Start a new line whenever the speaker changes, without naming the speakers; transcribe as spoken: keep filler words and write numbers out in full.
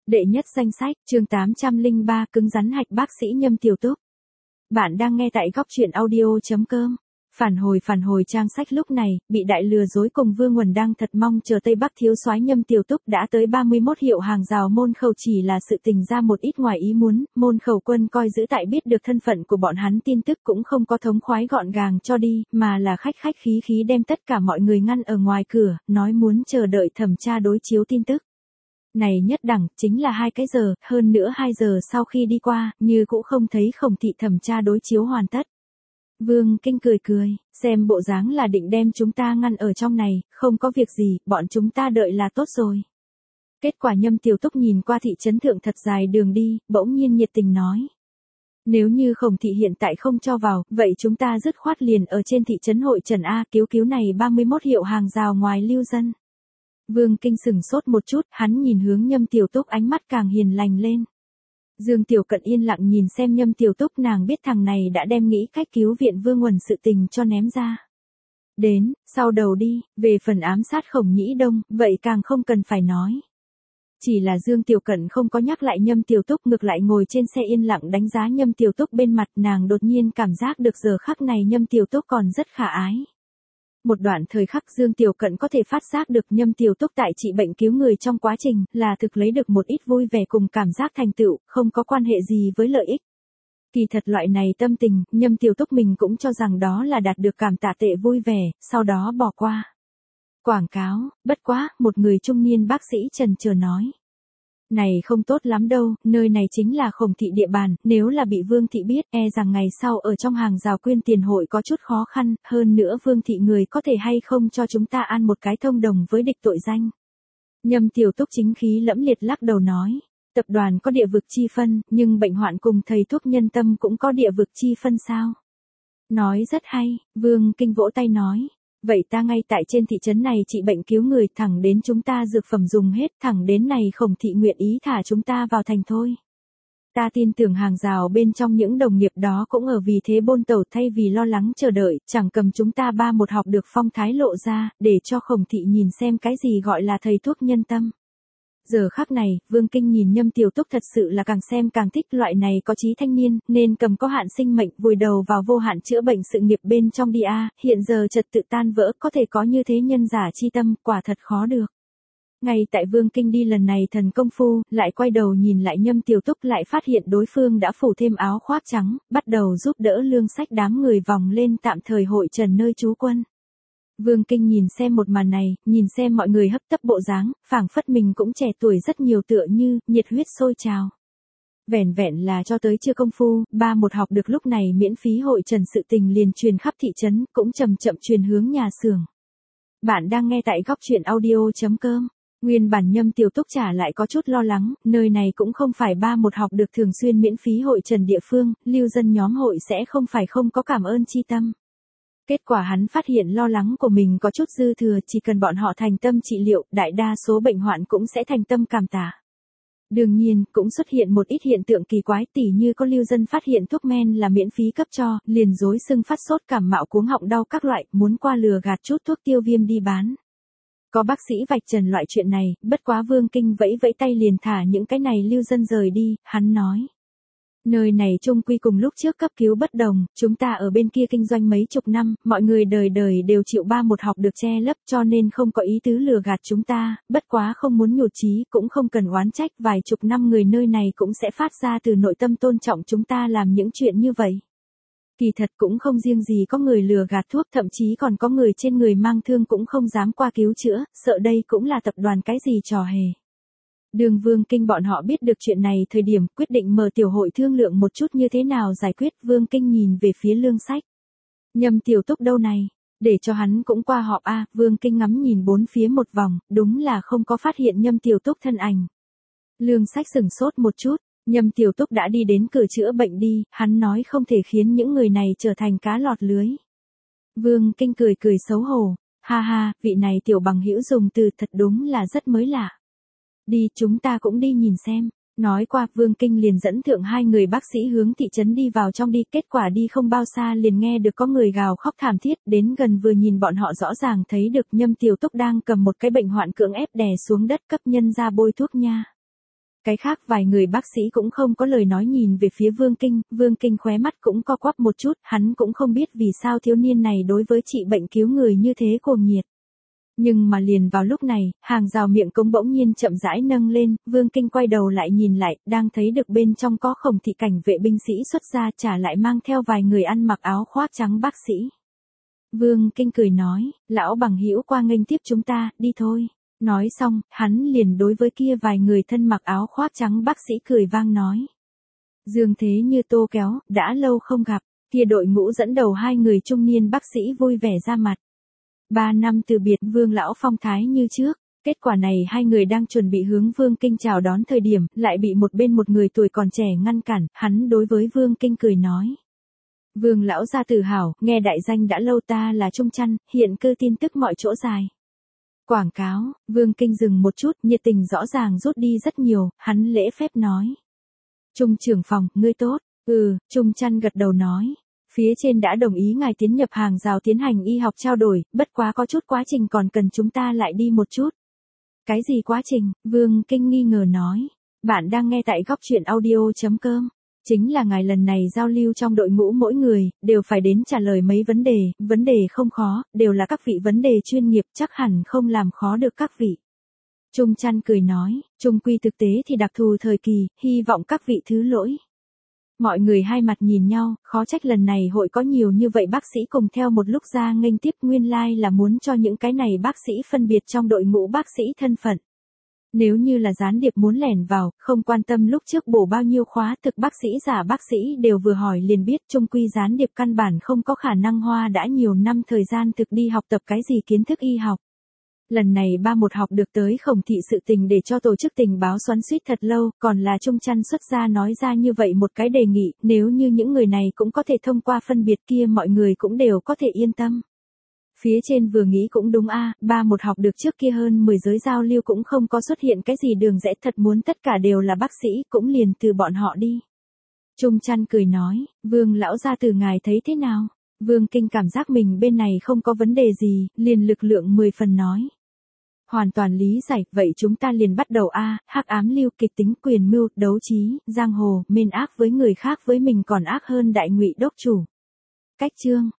Đệ nhất danh sách, chương tám trăm lẻ ba, cứng rắn hạch bác sĩ Nhâm Tiểu Túc. Bạn đang nghe tại góc truyện audio chấm com. Phản hồi phản hồi trang sách lúc này, bị đại lừa dối cùng Vương Nguồn đang thật mong chờ Tây Bắc thiếu soái Nhâm Tiểu Túc đã tới ba mươi mốt hiệu hàng rào môn khẩu chỉ là sự tình ra một ít ngoài ý muốn, môn khẩu quân coi giữ tại biết được thân phận của bọn hắn tin tức cũng không có thống khoái gọn gàng cho đi, mà là khách khách khí khí đem tất cả mọi người ngăn ở ngoài cửa, nói muốn chờ đợi thẩm tra đối chiếu tin tức. Này nhất đẳng, chính là hai cái giờ, hơn nữa hai giờ sau khi đi qua, như cũng không thấy Khổng thị thẩm tra đối chiếu hoàn tất. Vương Kinh cười cười, xem bộ dáng là định đem chúng ta ngăn ở trong này, không có việc gì, bọn chúng ta đợi là tốt rồi. Kết quả Nhâm Tiểu Túc nhìn qua thị trấn thượng thật dài đường đi, bỗng nhiên nhiệt tình nói. Nếu như Khổng thị hiện tại không cho vào, vậy chúng ta dứt khoát liền ở trên thị trấn hội trần A cứu cứu này ba mươi mốt hiệu hàng rào ngoài lưu dân. Vương Kinh sừng sốt một chút, hắn nhìn hướng Nhâm Tiểu Túc ánh mắt càng hiền lành lên. Dương Tiểu Cận yên lặng nhìn xem Nhâm Tiểu Túc, nàng biết thằng này đã đem nghĩ cách cứu viện Vương Nguồn sự tình cho ném ra. Đến, sau đầu đi, về phần ám sát Khổng Nhĩ Đông, vậy càng không cần phải nói. Chỉ là Dương Tiểu Cận không có nhắc lại Nhâm Tiểu Túc, ngược lại ngồi trên xe yên lặng đánh giá Nhâm Tiểu Túc bên mặt, nàng đột nhiên cảm giác được giờ khắc này Nhâm Tiểu Túc còn rất khả ái. Một đoạn thời khắc Dương Tiểu Cận có thể phát giác được Nhâm Tiểu Túc tại trị bệnh cứu người trong quá trình, là thực lấy được một ít vui vẻ cùng cảm giác thành tựu, không có quan hệ gì với lợi ích. Kỳ thật loại này tâm tình, Nhâm Tiểu Túc mình cũng cho rằng đó là đạt được cảm tạ tệ vui vẻ, sau đó bỏ qua. Quảng cáo, bất quá, một người trung niên bác sĩ trần chờ nói. Này không tốt lắm đâu, nơi này chính là Khổng thị địa bàn, nếu là bị Vương thị biết, e rằng ngày sau ở trong hàng rào quyên tiền hội có chút khó khăn, hơn nữa Vương thị người có thể hay không cho chúng ta ăn một cái thông đồng với địch tội danh. Nhâm Tiểu Túc chính khí lẫm liệt lắc đầu nói, tập đoàn có địa vực chi phân, nhưng bệnh hoạn cùng thầy thuốc nhân tâm cũng có địa vực chi phân sao? Nói rất hay, Vương Kinh vỗ tay nói. Vậy ta ngay tại trên thị trấn này trị bệnh cứu người, thẳng đến chúng ta dược phẩm dùng hết, thẳng đến này Khổng thị nguyện ý thả chúng ta vào thành thôi. Ta tin tưởng hàng rào bên trong những đồng nghiệp đó cũng ở vì thế bôn tẩu, thay vì lo lắng chờ đợi, chẳng cầm chúng ta ba một học được phong thái lộ ra, để cho Khổng thị nhìn xem cái gì gọi là thầy thuốc nhân tâm. Giờ khắc này, Vương Kinh nhìn Nhâm Tiểu Túc thật sự là càng xem càng thích, loại này có chí thanh niên, nên cầm có hạn sinh mệnh vùi đầu vào vô hạn chữa bệnh sự nghiệp bên trong đi a, hiện giờ trật tự tan vỡ, có thể có như thế nhân giả chi tâm, quả thật khó được. Ngay tại Vương Kinh đi lần này thần công phu, lại quay đầu nhìn lại Nhâm Tiểu Túc, lại phát hiện đối phương đã phủ thêm áo khoác trắng, bắt đầu giúp đỡ Lương Sách đám người vòng lên tạm thời hội trần nơi trú quân. Vương Kinh nhìn xem một màn này, nhìn xem mọi người hấp tấp bộ dáng, phảng phất mình cũng trẻ tuổi rất nhiều, tựa như nhiệt huyết sôi trào. Vẻn vẹn là cho tới chưa công phu, ba một học được lúc này miễn phí hội trần sự tình liền truyền khắp thị trấn, cũng chậm chậm truyền hướng nhà xưởng. Bạn đang nghe tại góc truyện audio chấm com. Nguyên bản Nhâm Tiểu Túc trả lại có chút lo lắng, nơi này cũng không phải ba một học được thường xuyên miễn phí hội trần địa phương, lưu dân nhóm hội sẽ không phải không có cảm ơn chi tâm. Kết quả hắn phát hiện lo lắng của mình có chút dư thừa, chỉ cần bọn họ thành tâm trị liệu, đại đa số bệnh hoạn cũng sẽ thành tâm cảm tạ. Đương nhiên, cũng xuất hiện một ít hiện tượng kỳ quái, tỉ như có lưu dân phát hiện thuốc men là miễn phí cấp cho, liền dối sưng phát sốt cảm mạo cuống họng đau các loại, muốn qua lừa gạt chút thuốc tiêu viêm đi bán. Có bác sĩ vạch trần loại chuyện này, bất quá Vương Kinh vẫy vẫy tay liền thả những cái này lưu dân rời đi, hắn nói. Nơi này chung quy cùng lúc trước cấp cứu bất đồng, chúng ta ở bên kia kinh doanh mấy chục năm, mọi người đời đời đều chịu ba một học được che lấp, cho nên không có ý tứ lừa gạt chúng ta, bất quá không muốn nhụt chí, cũng không cần oán trách, vài chục năm người nơi này cũng sẽ phát ra từ nội tâm tôn trọng chúng ta làm những chuyện như vậy. Kỳ thật cũng không riêng gì có người lừa gạt thuốc, thậm chí còn có người trên người mang thương cũng không dám qua cứu chữa, sợ đây cũng là tập đoàn cái gì trò hề. Đường Vương Kinh bọn họ biết được chuyện này thời điểm quyết định mở tiểu hội thương lượng một chút như thế nào giải quyết. Vương Kinh nhìn về phía Lương Sách. Nhâm Tiểu Túc đâu này? Để cho hắn cũng qua họp a. Vương Kinh ngắm nhìn bốn phía một vòng, đúng là không có phát hiện Nhâm Tiểu Túc thân ảnh. Lương Sách sừng sốt một chút, Nhâm Tiểu Túc đã đi đến cửa chữa bệnh đi, hắn nói không thể khiến những người này trở thành cá lọt lưới. Vương Kinh cười cười xấu hổ, ha ha, vị này tiểu bằng hữu dùng từ thật đúng là rất mới lạ. Đi, chúng ta cũng đi nhìn xem. Nói qua, Vương Kinh liền dẫn thượng hai người bác sĩ hướng thị trấn đi vào trong đi, kết quả đi không bao xa liền nghe được có người gào khóc thảm thiết, đến gần vừa nhìn bọn họ rõ ràng thấy được Nhâm Tiểu Túc đang cầm một cái bệnh hoạn cưỡng ép đè xuống đất cấp nhân ra bôi thuốc nha. Cái khác vài người bác sĩ cũng không có lời nói nhìn về phía Vương Kinh, Vương Kinh khóe mắt cũng co quắp một chút, hắn cũng không biết vì sao thiếu niên này đối với trị bệnh cứu người như thế cuồng nhiệt. Nhưng mà liền vào lúc này, hàng rào miệng cống bỗng nhiên chậm rãi nâng lên, Vương Kinh quay đầu lại nhìn lại, đang thấy được bên trong có Khổng thị cảnh vệ binh sĩ xuất ra, trả lại mang theo vài người ăn mặc áo khoác trắng bác sĩ. Vương Kinh cười nói, lão bằng hữu qua nghênh tiếp chúng ta, đi thôi. Nói xong, hắn liền đối với kia vài người thân mặc áo khoác trắng bác sĩ cười vang nói. Dương thế như tô kéo, đã lâu không gặp, kia đội ngũ dẫn đầu hai người trung niên bác sĩ vui vẻ ra mặt. Ba năm từ biệt Vương lão phong thái như trước, kết quả này hai người đang chuẩn bị hướng Vương Kinh chào đón thời điểm, lại bị một bên một người tuổi còn trẻ ngăn cản, hắn đối với Vương Kinh cười nói. Vương lão gia tử hảo, nghe đại danh đã lâu, ta là Trung Chăn, hiện cư tin tức mọi chỗ dài. Quảng cáo, Vương Kinh dừng một chút, nhiệt tình rõ ràng rút đi rất nhiều, hắn lễ phép nói. Trung trưởng phòng, ngươi tốt, ừ, Trung Chăn gật đầu nói. Phía trên đã đồng ý ngài tiến nhập hàng rào tiến hành y học trao đổi, bất quá có chút quá trình còn cần chúng ta lại đi một chút. Cái gì quá trình? Vương Kinh nghi ngờ nói. Bạn đang nghe tại góc truyện audio chấm com. Chính là ngài lần này giao lưu trong đội ngũ mỗi người, đều phải đến trả lời mấy vấn đề, vấn đề không khó, đều là các vị vấn đề chuyên nghiệp, chắc hẳn không làm khó được các vị. Trung Chăn cười nói, trung quy thực tế thì đặc thù thời kỳ, hy vọng các vị thứ lỗi. Mọi người hai mặt nhìn nhau, khó trách lần này hội có nhiều như vậy bác sĩ cùng theo một lúc ra nghênh tiếp, nguyên lai like là muốn cho những cái này bác sĩ phân biệt trong đội ngũ bác sĩ thân phận. Nếu như là gián điệp muốn lẻn vào, không quan tâm lúc trước bổ bao nhiêu khóa, thực bác sĩ giả bác sĩ đều vừa hỏi liền biết, trung quy gián điệp căn bản không có khả năng hoa đã nhiều năm thời gian thực đi học tập cái gì kiến thức y học. Lần này ba một học được tới Khổng thị sự tình để cho tổ chức tình báo xoắn xuýt thật lâu, còn là Trung Chăn xuất ra nói ra như vậy một cái đề nghị, nếu như những người này cũng có thể thông qua phân biệt kia mọi người cũng đều có thể yên tâm. Phía trên vừa nghĩ cũng đúng a, ba một học được trước kia hơn mười giới giao lưu cũng không có xuất hiện cái gì đường rẽ, thật muốn tất cả đều là bác sĩ, cũng liền từ bọn họ đi. Trung Chăn cười nói, Vương lão gia từ ngài thấy thế nào? Vương Kinh cảm giác mình bên này không có vấn đề gì, liền lực lượng mười phần nói. Hoàn toàn lý giải, vậy chúng ta liền bắt đầu a, hắc ám lưu kịch tính quyền mưu, đấu trí, giang hồ, mên ác với người khác với mình còn ác hơn đại ngụy đốc chủ. Cách chương